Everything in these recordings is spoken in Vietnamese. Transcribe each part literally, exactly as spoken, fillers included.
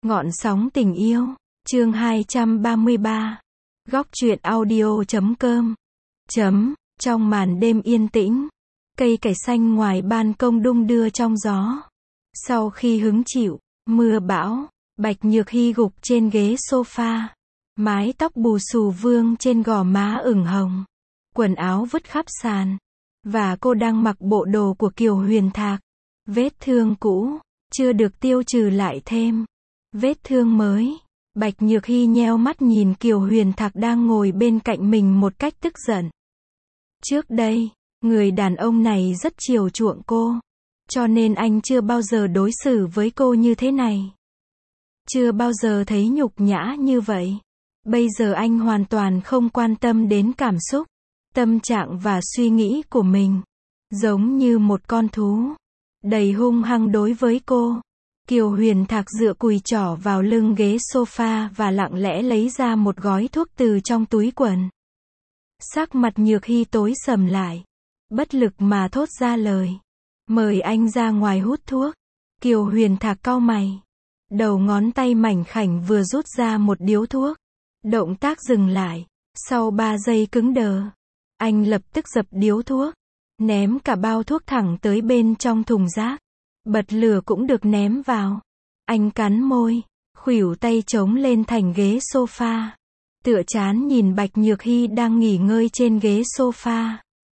Ngọn sóng tình yêu, chương hai trăm ba mươi ba. Góc truyện audio chấm com. Chấm, trong màn đêm yên tĩnh, cây cải xanh ngoài ban công đung đưa trong gió. Sau khi hứng chịu mưa bão, Bạch Nhược Hy gục trên ghế sofa, mái tóc bù xù vương trên gò má ửng hồng, quần áo vứt khắp sàn, và cô đang mặc bộ đồ của Kiều Huyền Thạc. Vết thương cũ chưa được tiêu trừ lại thêm vết thương mới. Bạch Nhược Hy nheo mắt nhìn Kiều Huyền Thạc đang ngồi bên cạnh mình một cách tức giận. Trước đây, người đàn ông này rất chiều chuộng cô, cho nên anh chưa bao giờ đối xử với cô như thế này. Chưa bao giờ thấy nhục nhã như vậy. Bây giờ anh hoàn toàn không quan tâm đến cảm xúc, tâm trạng và suy nghĩ của mình. Giống như một con thú, đầy hung hăng đối với cô. Kiều Huyền Thạc dựa cùi chỏ vào lưng ghế sofa và lặng lẽ lấy ra một gói thuốc từ trong túi quần. Sắc mặt Nhược Hy tối sầm lại, bất lực mà thốt ra lời. Mời anh ra ngoài hút thuốc. Kiều Huyền Thạc cau mày. Đầu ngón tay mảnh khảnh vừa rút ra một điếu thuốc. Động tác dừng lại. Sau ba giây cứng đờ, anh lập tức dập điếu thuốc, ném cả bao thuốc thẳng tới bên trong thùng rác. Bật lửa cũng được ném vào. Anh cắn môi, khuỷu tay chống lên thành ghế sofa, tựa chán nhìn Bạch Nhược Hy đang nghỉ ngơi trên ghế sofa.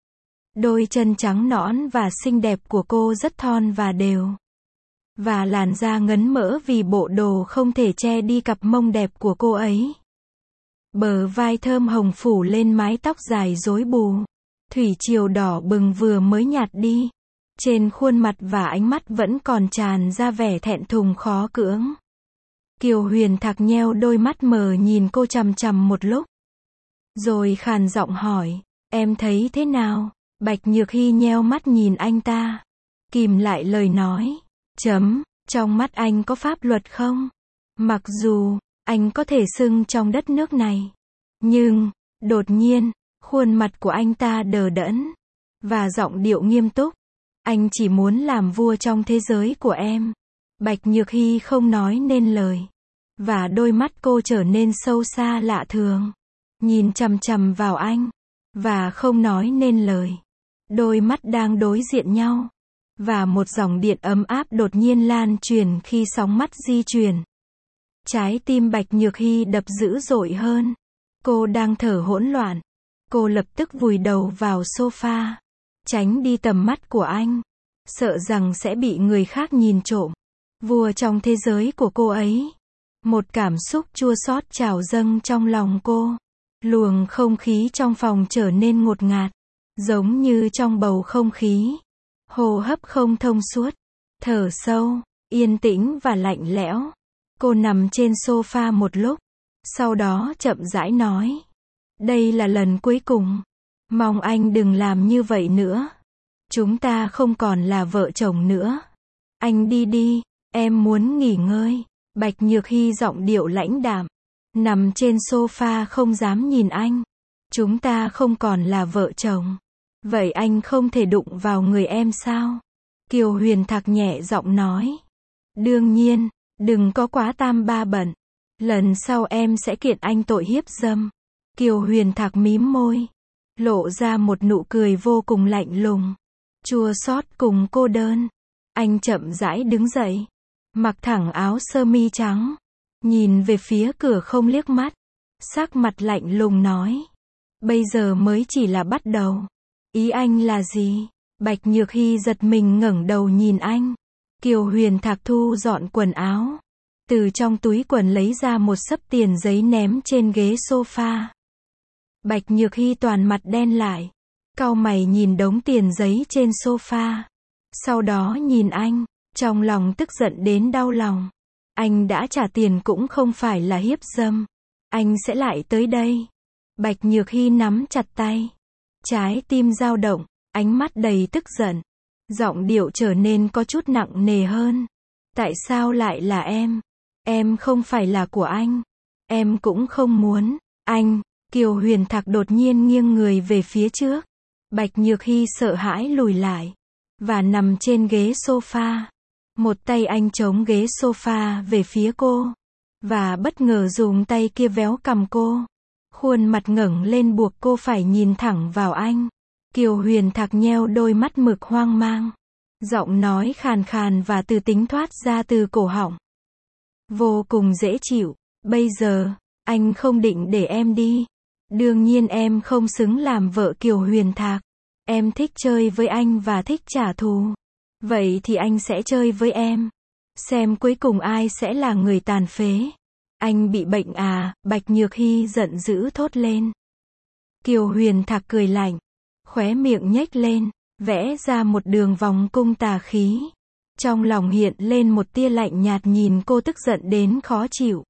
Đôi chân trắng nõn và xinh đẹp của cô rất thon và đều, và làn da ngấn mỡ vì bộ đồ không thể che đi cặp mông đẹp của cô ấy. Bờ vai thơm hồng phủ lên mái tóc dài rối bù, thủy triều đỏ bừng vừa mới nhạt đi. Trên khuôn mặt và ánh mắt vẫn còn tràn ra vẻ thẹn thùng khó cưỡng. Kiều Huyền Thạc nheo đôi mắt mờ nhìn cô chằm chằm một lúc, rồi khàn giọng hỏi, em thấy thế nào? Bạch Nhược Hy nheo mắt nhìn anh ta, kìm lại lời nói. Chấm, trong mắt anh có pháp luật không? Mặc dù anh có thể xưng trong đất nước này, nhưng đột nhiên khuôn mặt của anh ta đờ đẫn, và giọng điệu nghiêm túc. Anh chỉ muốn làm vua trong thế giới của em. Bạch Nhược Hy không nói nên lời, và đôi mắt cô trở nên sâu xa lạ thường, nhìn chằm chằm vào anh, và không nói nên lời. Đôi mắt đang đối diện nhau, và một dòng điện ấm áp đột nhiên lan truyền khi sóng mắt di chuyển. Trái tim Bạch Nhược Hy đập dữ dội hơn. Cô đang thở hỗn loạn. Cô lập tức vùi đầu vào sofa, tránh đi tầm mắt của anh, sợ rằng sẽ bị người khác nhìn trộm. Vua trong thế giới của cô ấy. Một cảm xúc chua xót trào dâng trong lòng cô. Luồng không khí trong phòng trở nên ngột ngạt, giống như trong bầu không khí. Hô hấp không thông suốt, thở sâu, yên tĩnh và lạnh lẽo. Cô nằm trên sofa một lúc, sau đó chậm rãi nói. Đây là lần cuối cùng. Mong anh đừng làm như vậy nữa. Chúng ta không còn là vợ chồng nữa. Anh đi đi, em muốn nghỉ ngơi. Bạch Nhược Hy giọng điệu lãnh đạm, nằm trên sofa không dám nhìn anh. Chúng ta không còn là vợ chồng. Vậy anh không thể đụng vào người em sao? Kiều Huyền Thạc nhẹ giọng nói. Đương nhiên, đừng có quá tam ba bận. Lần sau em sẽ kiện anh tội hiếp dâm. Kiều Huyền Thạc mím môi, lộ ra một nụ cười vô cùng lạnh lùng, chua xót cùng cô đơn. Anh chậm rãi đứng dậy, mặc thẳng áo sơ mi trắng, nhìn về phía cửa không liếc mắt, sắc mặt lạnh lùng nói. Bây giờ mới chỉ là bắt đầu. Ý anh là gì? Bạch Nhược Hy giật mình ngẩng đầu nhìn anh. Kiều Huyền Thạc thu dọn quần áo, từ trong túi quần lấy ra một xấp tiền giấy ném trên ghế sofa. Bạch Nhược Hy toàn mặt đen lại, cau mày nhìn đống tiền giấy trên sofa. Sau đó nhìn anh, trong lòng tức giận đến đau lòng. Anh đã trả tiền cũng không phải là hiếp dâm. Anh sẽ lại tới đây. Bạch Nhược Hy nắm chặt tay, trái tim dao động, ánh mắt đầy tức giận. Giọng điệu trở nên có chút nặng nề hơn. Tại sao lại là em? Em không phải là của anh. Em cũng không muốn. Anh. Kiều Huyền Thạc đột nhiên nghiêng người về phía trước. Bạch Nhược Hy sợ hãi lùi lại, và nằm trên ghế sofa. Một tay anh chống ghế sofa về phía cô. và bất ngờ dùng tay kia véo cằm cô. Khuôn mặt ngẩng lên buộc cô phải nhìn thẳng vào anh. Kiều Huyền Thạc nheo đôi mắt mực hoang mang. Giọng nói khàn khàn và từ tính thoát ra từ cổ họng. Vô cùng dễ chịu. Bây giờ, anh không định để em đi. Đương nhiên em không xứng làm vợ Kiều Huyền Thạc. Em thích chơi với anh và thích trả thù. Vậy thì anh sẽ chơi với em. Xem cuối cùng ai sẽ là người tàn phế. Anh bị bệnh à, Bạch Nhược Hy giận dữ thốt lên. Kiều Huyền Thạc cười lạnh. Khóe miệng nhếch lên, vẽ ra một đường vòng cung tà khí. Trong lòng hiện lên một tia lạnh nhạt nhìn cô tức giận đến khó chịu.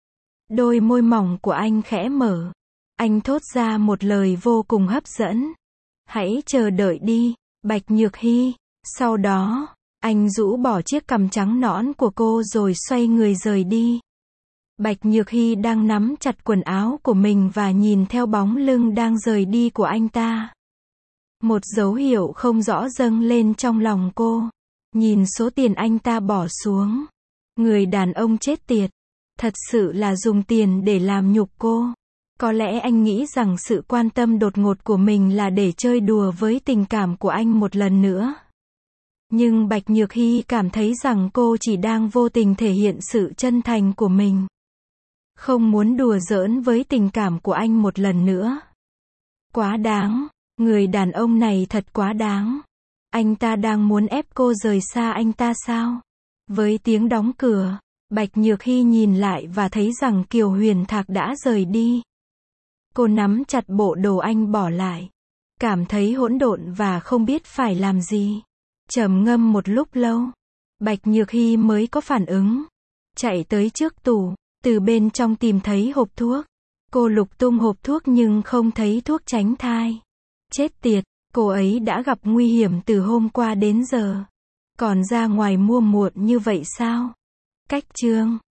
Đôi môi mỏng của anh khẽ mở. Anh thốt ra một lời vô cùng hấp dẫn. Hãy chờ đợi đi, Bạch Nhược Hy. Sau đó, anh rũ bỏ chiếc cằm trắng nõn của cô rồi xoay người rời đi. Bạch Nhược Hy đang nắm chặt quần áo của mình và nhìn theo bóng lưng đang rời đi của anh ta. Một dấu hiệu không rõ dâng lên trong lòng cô. Nhìn số tiền anh ta bỏ xuống. Người đàn ông chết tiệt. Thật sự là dùng tiền để làm nhục cô. Có lẽ anh nghĩ rằng sự quan tâm đột ngột của mình là để chơi đùa với tình cảm của anh một lần nữa. Nhưng Bạch Nhược Hy cảm thấy rằng cô chỉ đang vô tình thể hiện sự chân thành của mình. Không muốn đùa giỡn với tình cảm của anh một lần nữa. Quá đáng. Người đàn ông này thật quá đáng. Anh ta đang muốn ép cô rời xa anh ta sao? Với tiếng đóng cửa, Bạch Nhược Hy nhìn lại và thấy rằng Kiều Huyền Thạc đã rời đi. Cô nắm chặt bộ đồ anh bỏ lại. Cảm thấy hỗn độn và không biết phải làm gì. Trầm ngâm một lúc lâu. Bạch Nhược Hy mới có phản ứng. Chạy tới trước tủ, từ bên trong tìm thấy hộp thuốc. Cô lục tung hộp thuốc nhưng không thấy thuốc tránh thai. Chết tiệt, cô ấy đã gặp nguy hiểm từ hôm qua đến giờ. Còn ra ngoài mua muộn như vậy sao? Cách chương